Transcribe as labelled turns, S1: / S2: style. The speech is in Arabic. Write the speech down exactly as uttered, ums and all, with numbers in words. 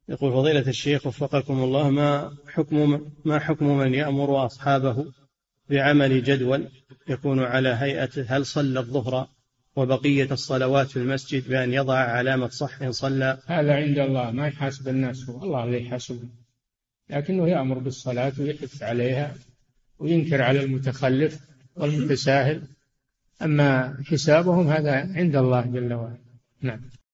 S1: يقول فضيلة الشيخ وفقكم الله، ما حكم ما حكم من يأمر أصحابه بعمل جدول يكون على هيئة هل صلى الظهر وبقية الصلوات في المسجد بأن يضع علامة صح إن صلى؟
S2: هذا عند الله، ما يحاسب الناس، هو الله اللي يحاسبه، لكنه يأمر بالصلاة ويحث عليها وينكر على المتخلف والمتساهل، أما حسابهم هذا عند الله جل وعلا. نعم.